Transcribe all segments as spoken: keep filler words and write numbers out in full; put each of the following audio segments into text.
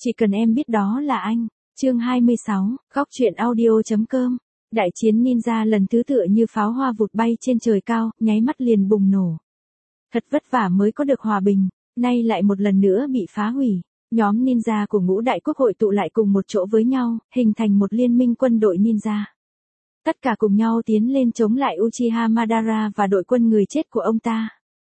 Chỉ cần em biết đó là anh. Chương hai mươi sáu, góc truyện audio.com. Đại chiến ninja lần thứ tựa như pháo hoa vụt bay trên trời cao, nháy mắt liền bùng nổ. Thật vất vả mới có được hòa bình, nay lại một lần nữa bị phá hủy. Nhóm ninja của ngũ đại quốc hội tụ lại cùng một chỗ với nhau, hình thành một liên minh quân đội ninja. Tất cả cùng nhau tiến lên chống lại Uchiha Madara và đội quân người chết của ông ta.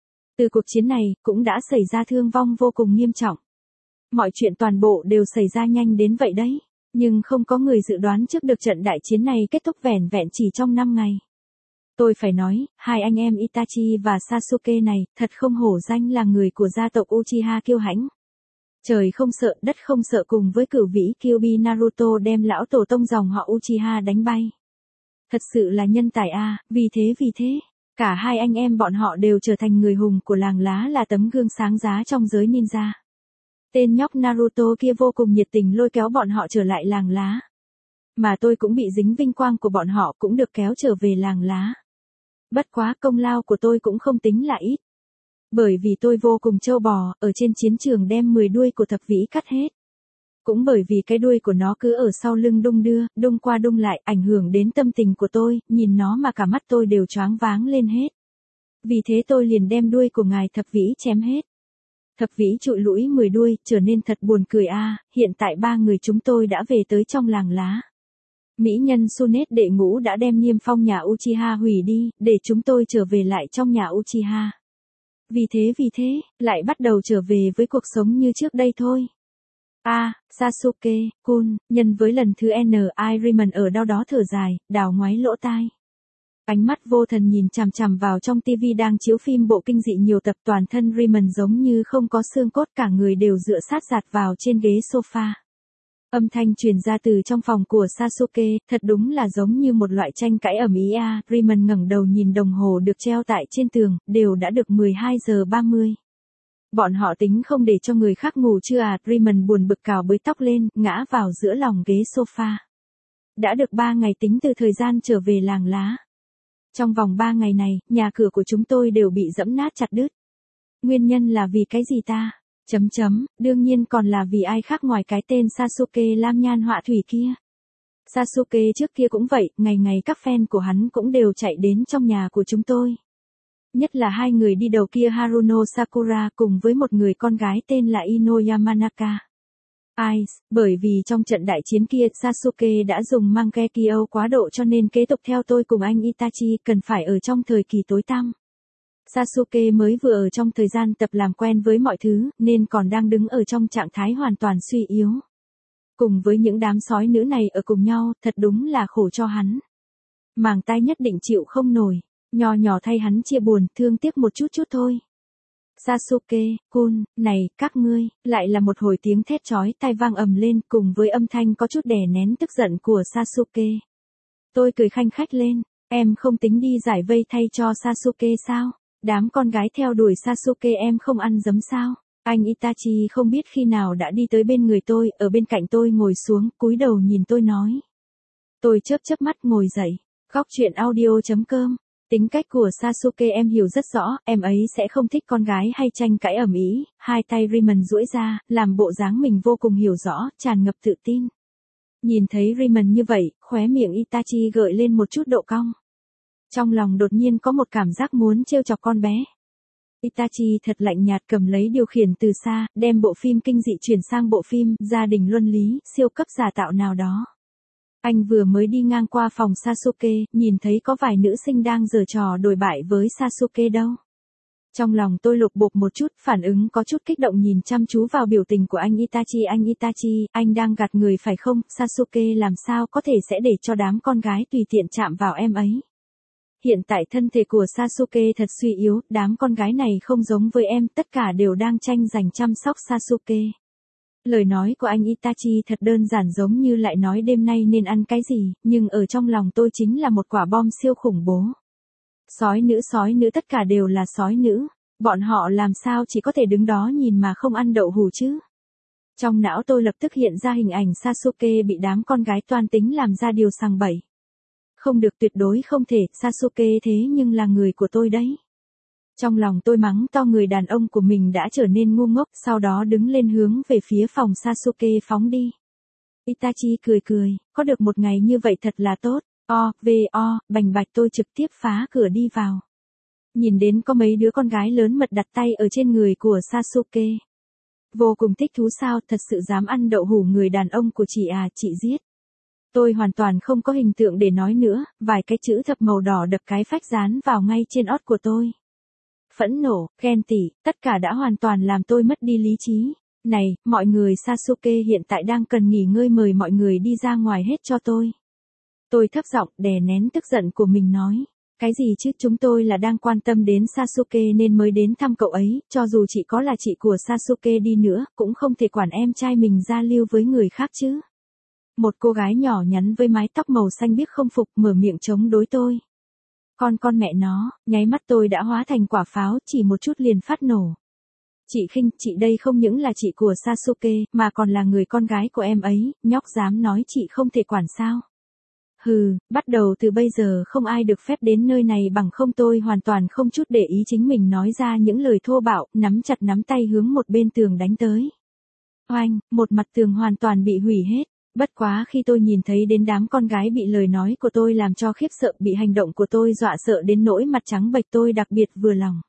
Từ cuộc chiến này, cũng đã xảy ra thương vong vô cùng nghiêm trọng. Mọi chuyện toàn bộ đều xảy ra nhanh đến vậy đấy, nhưng không có người dự đoán trước được trận đại chiến này kết thúc vẻn vẹn chỉ trong năm ngày. Tôi phải nói, hai anh em Itachi và Sasuke này, thật không hổ danh là người của gia tộc Uchiha kiêu hãnh. Trời không sợ, đất không sợ cùng với cửu vĩ Kyuubi Naruto đem lão tổ tông dòng họ Uchiha đánh bay. Thật sự là nhân tài a, à, vì thế vì thế, cả hai anh em bọn họ đều trở thành người hùng của làng lá, là tấm gương sáng giá trong giới ninja. Tên nhóc Naruto kia vô cùng nhiệt tình lôi kéo bọn họ trở lại làng lá. Mà tôi cũng bị dính vinh quang của bọn họ, cũng được kéo trở về làng lá. Bất quá công lao của tôi cũng không tính là ít. Bởi vì tôi vô cùng trâu bò, ở trên chiến trường đem mười đuôi của thập vĩ cắt hết. Cũng bởi vì cái đuôi của nó cứ ở sau lưng đung đưa, đung qua đung lại, ảnh hưởng đến tâm tình của tôi, nhìn nó mà cả mắt tôi đều choáng váng lên hết. Vì thế tôi liền đem đuôi của ngài thập vĩ chém hết. Thập vĩ trụi lũi mười đuôi, trở nên thật buồn cười a. À, hiện tại ba người chúng tôi đã về tới trong làng lá. Mỹ nhân Sunet đệ ngũ đã đem niêm phong nhà Uchiha hủy đi, để chúng tôi trở về lại trong nhà Uchiha. Vì thế vì thế, lại bắt đầu trở về với cuộc sống như trước đây thôi. A, à, Sasuke, Kun, nhân với lần thứ N, Iron ở đâu đó thở dài, đào ngoáy lỗ tai. Ánh mắt vô thần nhìn chằm chằm vào trong tivi đang chiếu phim bộ kinh dị nhiều tập, toàn thân Raymond giống như không có xương cốt, cả người đều dựa sát giạt vào trên ghế sofa. Âm thanh truyền ra từ trong phòng của Sasuke, thật đúng là giống như một loại tranh cãi ầm ĩ a. Raymond ngẩng đầu nhìn đồng hồ được treo tại trên tường, đều đã được mười hai giờ ba mươi. Bọn họ tính không để cho người khác ngủ chưa à? Raymond buồn bực cào bới tóc lên, ngã vào giữa lòng ghế sofa. Đã được ba ngày tính từ thời gian trở về làng lá. Trong vòng ba ngày này, nhà cửa của chúng tôi đều bị giẫm nát chặt đứt. Nguyên nhân là vì cái gì ta? Chấm chấm, đương nhiên còn là vì ai khác ngoài cái tên Sasuke lam nhan họa thủy kia. Sasuke trước kia cũng vậy, ngày ngày các fan của hắn cũng đều chạy đến trong nhà của chúng tôi. Nhất là hai người đi đầu kia Haruno Sakura cùng với một người con gái tên là Ino Yamanaka. Ai, bởi vì trong trận đại chiến kia Sasuke đã dùng Mangekyo quá độ, cho nên kế tục theo tôi cùng anh Itachi cần phải ở trong thời kỳ tối tăm. Sasuke mới vừa ở trong thời gian tập làm quen với mọi thứ, nên còn đang đứng ở trong trạng thái hoàn toàn suy yếu. Cùng với những đám sói nữ này ở cùng nhau, thật đúng là khổ cho hắn. Màng tai nhất định chịu không nổi, nho nhỏ thay hắn chia buồn, thương tiếc một chút chút thôi. Sasuke, Kun, này, các ngươi, lại là một hồi tiếng thét chói tai vang ầm lên, cùng với âm thanh có chút đè nén tức giận của Sasuke. Tôi cười khanh khách lên, em không tính đi giải vây thay cho Sasuke sao? Đám con gái theo đuổi Sasuke em không ăn dấm sao? Anh Itachi không biết khi nào đã đi tới bên người tôi, ở bên cạnh tôi ngồi xuống, cúi đầu nhìn tôi nói. Tôi chớp chớp mắt ngồi dậy, góc truyện audio.com. Tính cách của Sasuke em hiểu rất rõ, em ấy sẽ không thích con gái hay tranh cãi ầm ĩ. Hai tay Raymond duỗi ra, làm bộ dáng mình vô cùng hiểu rõ, tràn ngập tự tin. Nhìn thấy Raymond như vậy, khóe miệng Itachi gợi lên một chút độ cong. Trong lòng đột nhiên có một cảm giác muốn trêu chọc con bé. Itachi thật lạnh nhạt cầm lấy điều khiển từ xa, đem bộ phim kinh dị chuyển sang bộ phim gia đình luân lý, siêu cấp giả tạo nào đó. Anh vừa mới đi ngang qua phòng Sasuke, nhìn thấy có vài nữ sinh đang giở trò đồi bại với Sasuke đâu. Trong lòng tôi lục bục một chút, phản ứng có chút kích động nhìn chăm chú vào biểu tình của anh Itachi. Anh Itachi, anh đang gạt người phải không? Sasuke làm sao có thể sẽ để cho đám con gái tùy tiện chạm vào em ấy. Hiện tại thân thể của Sasuke thật suy yếu, đám con gái này không giống với em, tất cả đều đang tranh giành chăm sóc Sasuke. Lời nói của anh Itachi thật đơn giản, giống như lại nói đêm nay nên ăn cái gì, nhưng ở trong lòng tôi chính là một quả bom siêu khủng bố. Sói nữ sói nữ tất cả đều là sói nữ, bọn họ làm sao chỉ có thể đứng đó nhìn mà không ăn đậu hù chứ. Trong não tôi lập tức hiện ra hình ảnh Sasuke bị đám con gái toan tính làm ra điều sằng bậy. Không được, tuyệt đối không thể, Sasuke thế nhưng là người của tôi đấy. Trong lòng tôi mắng to người đàn ông của mình đã trở nên ngu ngốc, sau đó đứng lên hướng về phía phòng Sasuke phóng đi. Itachi cười cười, có được một ngày như vậy thật là tốt, o, v, o, bành bạch tôi trực tiếp phá cửa đi vào. Nhìn đến có mấy đứa con gái lớn mật đặt tay ở trên người của Sasuke. Vô cùng thích thú sao, thật sự dám ăn đậu hũ người đàn ông của chị à, chị giết. Tôi hoàn toàn không có hình tượng để nói nữa, vài cái chữ thập màu đỏ đập cái phách dán vào ngay trên ót của tôi. Phẫn nộ, ghen tị, tất cả đã hoàn toàn làm tôi mất đi lý trí. Này, mọi người, Sasuke hiện tại đang cần nghỉ ngơi, mời mọi người đi ra ngoài hết cho tôi. Tôi thấp giọng đè nén tức giận của mình nói. Cái gì chứ, chúng tôi là đang quan tâm đến Sasuke nên mới đến thăm cậu ấy, cho dù chị có là chị của Sasuke đi nữa, cũng không thể quản em trai mình giao lưu với người khác chứ. Một cô gái nhỏ nhắn với mái tóc màu xanh biếc không phục mở miệng chống đối tôi. Con con mẹ nó, nháy mắt tôi đã hóa thành quả pháo, chỉ một chút liền phát nổ. Chị khinh, chị đây không những là chị của Sasuke, mà còn là người con gái của em ấy, nhóc dám nói chị không thể quản sao. Hừ, bắt đầu từ bây giờ không ai được phép đến nơi này, bằng không tôi hoàn toàn không chút để ý chính mình nói ra những lời thô bạo, nắm chặt nắm tay hướng một bên tường đánh tới. Oanh, một mặt tường hoàn toàn bị hủy hết. Bất quá khi tôi nhìn thấy đến đám con gái bị lời nói của tôi làm cho khiếp sợ, bị hành động của tôi dọa sợ đến nỗi mặt trắng bệch, tôi đặc biệt vừa lòng.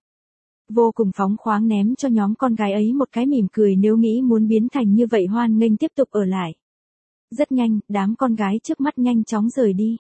Vô cùng phóng khoáng ném cho nhóm con gái ấy một cái mỉm cười, nếu nghĩ muốn biến thành như vậy hoan nghênh tiếp tục ở lại. Rất nhanh, đám con gái trước mắt nhanh chóng rời đi.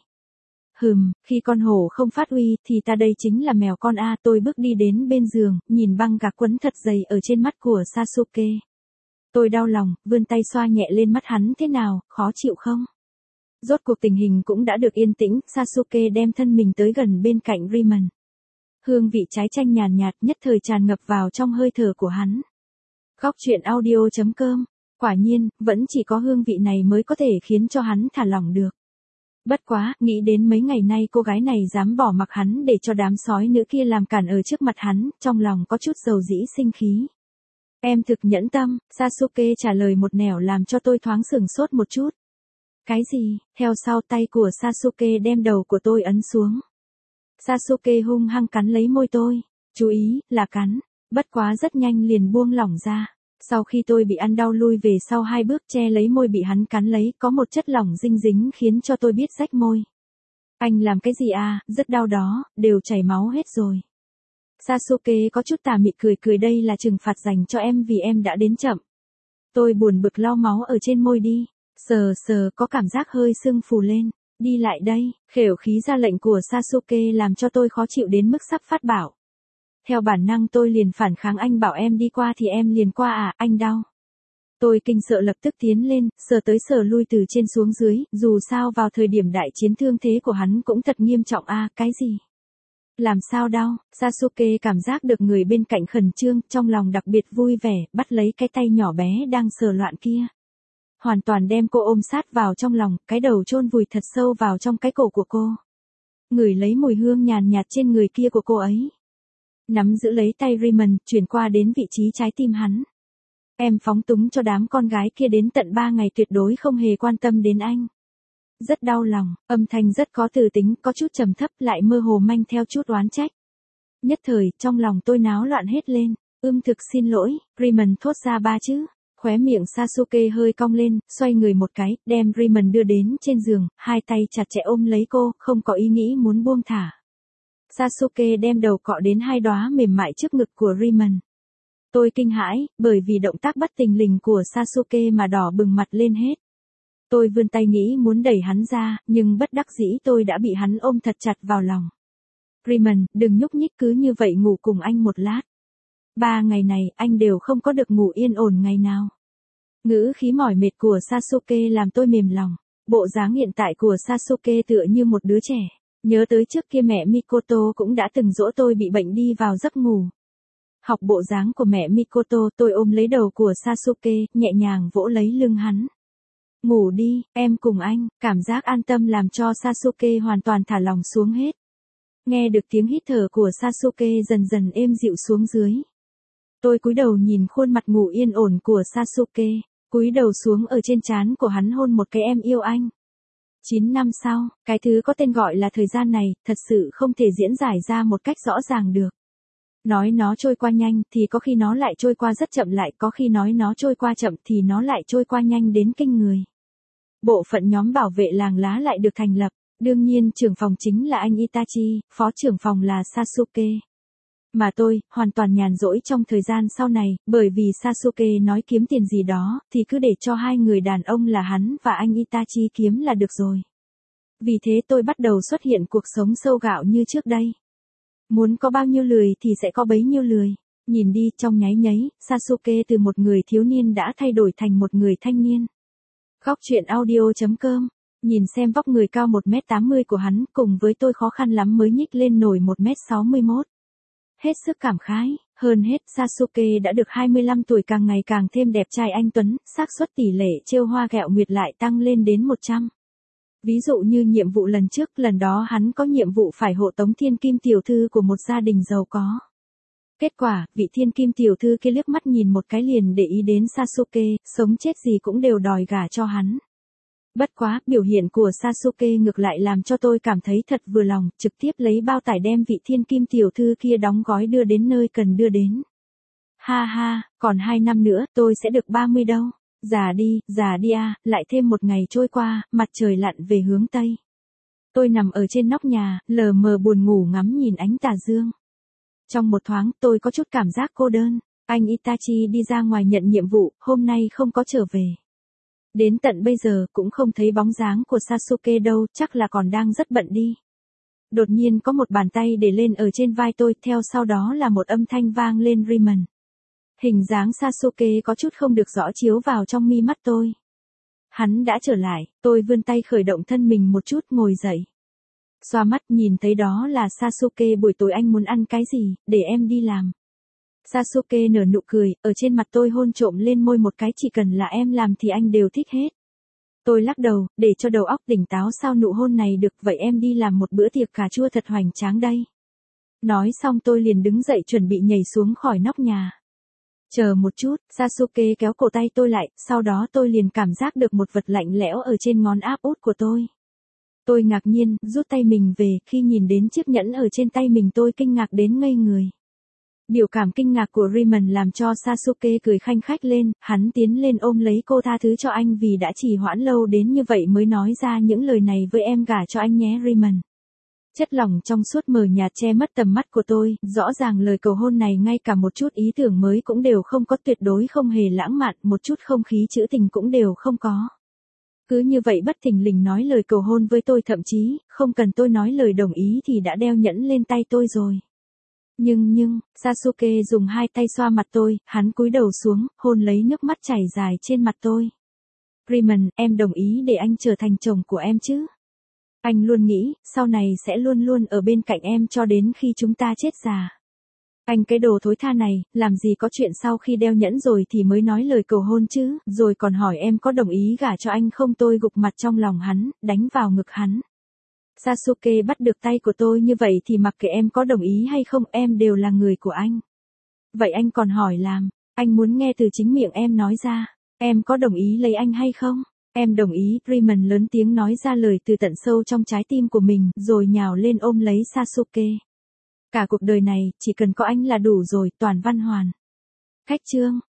Hừm, khi con hổ không phát uy thì ta đây chính là mèo con a. Tôi bước đi đến bên giường, nhìn băng gạc quấn thật dày ở trên mắt của Sasuke. Tôi đau lòng, vươn tay xoa nhẹ lên mắt hắn, thế nào, khó chịu không? Rốt cuộc tình hình cũng đã được yên tĩnh, Sasuke đem thân mình tới gần bên cạnh Ramen. Hương vị trái chanh nhàn nhạt nhất thời tràn ngập vào trong hơi thở của hắn. Góc truyện audio chấm com. Quả nhiên, vẫn chỉ có hương vị này mới có thể khiến cho hắn thả lỏng được. Bất quá, nghĩ đến mấy ngày nay cô gái này dám bỏ mặc hắn để cho đám sói nữ kia làm cản ở trước mặt hắn, trong lòng có chút dầu dĩ sinh khí. Em thực nhẫn tâm, Sasuke trả lời một nẻo làm cho tôi thoáng sửng sốt một chút. Cái gì? Theo sau tay của Sasuke đem đầu của tôi ấn xuống. Sasuke hung hăng cắn lấy môi tôi. Chú ý, là cắn. Bất quá rất nhanh liền buông lỏng ra. Sau khi tôi bị ăn đau lui về sau hai bước che lấy môi bị hắn cắn lấy, có một chất lỏng dinh dính khiến cho tôi biết rách môi. Anh làm cái gì à, rất đau đó, đều chảy máu hết rồi. Sasuke có chút tà mị cười cười, đây là trừng phạt dành cho em vì em đã đến chậm. Tôi buồn bực lau máu ở trên môi đi, sờ sờ có cảm giác hơi sưng phù lên, đi lại đây, khểu khí ra lệnh của Sasuke làm cho tôi khó chịu đến mức sắp phát bảo. Theo bản năng tôi liền phản kháng, anh bảo em đi qua thì em liền qua à, anh đau. Tôi kinh sợ lập tức tiến lên, sờ tới sờ lui từ trên xuống dưới, dù sao vào thời điểm đại chiến thương thế của hắn cũng thật nghiêm trọng a. À, cái gì? Làm sao đau? Sasuke cảm giác được người bên cạnh khẩn trương, trong lòng đặc biệt vui vẻ, bắt lấy cái tay nhỏ bé đang sờ loạn kia. Hoàn toàn đem cô ôm sát vào trong lòng, cái đầu chôn vùi thật sâu vào trong cái cổ của cô. Ngửi lấy mùi hương nhàn nhạt trên người kia của cô ấy. Nắm giữ lấy tay Raymond, chuyển qua đến vị trí trái tim hắn. Em phóng túng cho đám con gái kia đến tận ba ngày tuyệt đối không hề quan tâm đến anh. Rất đau lòng, âm thanh rất có từ tính, có chút trầm thấp lại mơ hồ manh theo chút oán trách. Nhất thời, trong lòng tôi náo loạn hết lên, ưm thực xin lỗi, Raymond thốt ra ba chữ. Khóe miệng Sasuke hơi cong lên, xoay người một cái, đem Raymond đưa đến trên giường, hai tay chặt chẽ ôm lấy cô, không có ý nghĩ muốn buông thả. Sasuke đem đầu cọ đến hai đóa mềm mại trước ngực của Raymond. Tôi kinh hãi, bởi vì động tác bất tình lình của Sasuke mà đỏ bừng mặt lên hết. Tôi vươn tay nghĩ muốn đẩy hắn ra, nhưng bất đắc dĩ tôi đã bị hắn ôm thật chặt vào lòng. Raymond, đừng nhúc nhích, cứ như vậy ngủ cùng anh một lát. Ba ngày này, anh đều không có được ngủ yên ổn ngày nào. Ngữ khí mỏi mệt của Sasuke làm tôi mềm lòng. Bộ dáng hiện tại của Sasuke tựa như một đứa trẻ. Nhớ tới trước kia mẹ Mikoto cũng đã từng dỗ tôi bị bệnh đi vào giấc ngủ. Học bộ dáng của mẹ Mikoto, tôi ôm lấy đầu của Sasuke, nhẹ nhàng vỗ lấy lưng hắn. Ngủ đi, em cùng anh, cảm giác an tâm làm cho Sasuke hoàn toàn thả lòng xuống hết. Nghe được tiếng hít thở của Sasuke dần dần êm dịu xuống dưới. Tôi cúi đầu nhìn khuôn mặt ngủ yên ổn của Sasuke, cúi đầu xuống ở trên trán của hắn hôn một cái em yêu anh. chín năm sau, cái thứ có tên gọi là thời gian này, thật sự không thể diễn giải ra một cách rõ ràng được. Nói nó trôi qua nhanh thì có khi nó lại trôi qua rất chậm, lại có khi nói nó trôi qua chậm thì nó lại trôi qua nhanh đến kinh người. Bộ phận nhóm bảo vệ làng lá lại được thành lập. Đương nhiên trưởng phòng chính là anh Itachi, phó trưởng phòng là Sasuke. Mà tôi, hoàn toàn nhàn rỗi trong thời gian sau này, bởi vì Sasuke nói kiếm tiền gì đó, thì cứ để cho hai người đàn ông là hắn và anh Itachi kiếm là được rồi. Vì thế tôi bắt đầu xuất hiện cuộc sống sâu gạo như trước đây. Muốn có bao nhiêu lười thì sẽ có bấy nhiêu lười. Nhìn đi, trong nháy nháy, Sasuke từ một người thiếu niên đã thay đổi thành một người thanh niên. Góc truyện audio chấm com. Nhìn xem vóc người cao một mét tám mươi của hắn, cùng với tôi khó khăn lắm mới nhích lên nổi một mét sáu mươi mốt. Hết sức cảm khái, hơn hết Sasuke đã được hai mươi lăm tuổi, càng ngày càng thêm đẹp trai anh tuấn, xác suất tỷ lệ trêu hoa ghẹo nguyệt lại tăng lên đến một trăm. Ví dụ như nhiệm vụ lần trước, lần đó hắn có nhiệm vụ phải hộ tống thiên kim tiểu thư của một gia đình giàu có. Kết quả, vị thiên kim tiểu thư kia liếc mắt nhìn một cái liền để ý đến Sasuke, sống chết gì cũng đều đòi gả cho hắn. Bất quá, biểu hiện của Sasuke ngược lại làm cho tôi cảm thấy thật vừa lòng, trực tiếp lấy bao tải đem vị thiên kim tiểu thư kia đóng gói đưa đến nơi cần đưa đến. Ha ha, còn hai năm nữa tôi sẽ được ba mươi đâu. Già đi, già đi à, lại thêm một ngày trôi qua, mặt trời lặn về hướng Tây. Tôi nằm ở trên nóc nhà, lờ mờ buồn ngủ ngắm nhìn ánh tà dương. Trong một thoáng, tôi có chút cảm giác cô đơn. Anh Itachi đi ra ngoài nhận nhiệm vụ, hôm nay không có trở về. Đến tận bây giờ cũng không thấy bóng dáng của Sasuke đâu, chắc là còn đang rất bận đi. Đột nhiên có một bàn tay để lên ở trên vai tôi, theo sau đó là một âm thanh vang lên Ramen. Hình dáng Sasuke có chút không được rõ chiếu vào trong mi mắt tôi. Hắn đã trở lại, tôi vươn tay khởi động thân mình một chút, ngồi dậy. Xoa mắt nhìn thấy đó là Sasuke. Buổi tối anh muốn ăn cái gì, để em đi làm. Sasuke nở nụ cười, ở trên mặt tôi hôn trộm lên môi một cái, chỉ cần là em làm thì anh đều thích hết. Tôi lắc đầu, để cho đầu óc tỉnh táo sao nụ hôn này được, vậy em đi làm một bữa tiệc cà chua thật hoành tráng đây. Nói xong tôi liền đứng dậy chuẩn bị nhảy xuống khỏi nóc nhà. Chờ một chút, Sasuke kéo cổ tay tôi lại, sau đó tôi liền cảm giác được một vật lạnh lẽo ở trên ngón áp út của tôi. Tôi ngạc nhiên, rút tay mình về, khi nhìn đến chiếc nhẫn ở trên tay mình tôi kinh ngạc đến ngây người. Biểu cảm kinh ngạc của Ramen làm cho Sasuke cười khanh khách lên, hắn tiến lên ôm lấy cô, tha thứ cho anh vì đã trì hoãn lâu đến như vậy mới nói ra những lời này với em, gả cho anh nhé Ramen. Chất lỏng trong suốt mờ nhạt che mất tầm mắt của tôi, rõ ràng lời cầu hôn này ngay cả một chút ý tưởng mới cũng đều không có, tuyệt đối không hề lãng mạn, một chút không khí trữ tình cũng đều không có. Cứ như vậy bất thình lình nói lời cầu hôn với tôi, thậm chí, không cần tôi nói lời đồng ý thì đã đeo nhẫn lên tay tôi rồi. Nhưng nhưng, Sasuke dùng hai tay xoa mặt tôi, hắn cúi đầu xuống, hôn lấy nước mắt chảy dài trên mặt tôi. Ramen, em đồng ý để anh trở thành chồng của em chứ? Anh luôn nghĩ, sau này sẽ luôn luôn ở bên cạnh em cho đến khi chúng ta chết già. Anh cái đồ thối tha này, làm gì có chuyện sau khi đeo nhẫn rồi thì mới nói lời cầu hôn chứ, rồi còn hỏi em có đồng ý gả cho anh không. Tôi gục mặt trong lòng hắn, đánh vào ngực hắn. Sasuke bắt được tay của tôi như vậy thì mặc kệ em có đồng ý hay không, em đều là người của anh. Vậy anh còn hỏi làm, anh muốn nghe từ chính miệng em nói ra, em có đồng ý lấy anh hay không? Em đồng ý, Ramen lớn tiếng nói ra lời từ tận sâu trong trái tim của mình, rồi nhào lên ôm lấy Sasuke. Cả cuộc đời này, chỉ cần có anh là đủ rồi, toàn văn hoàn. Khách chương.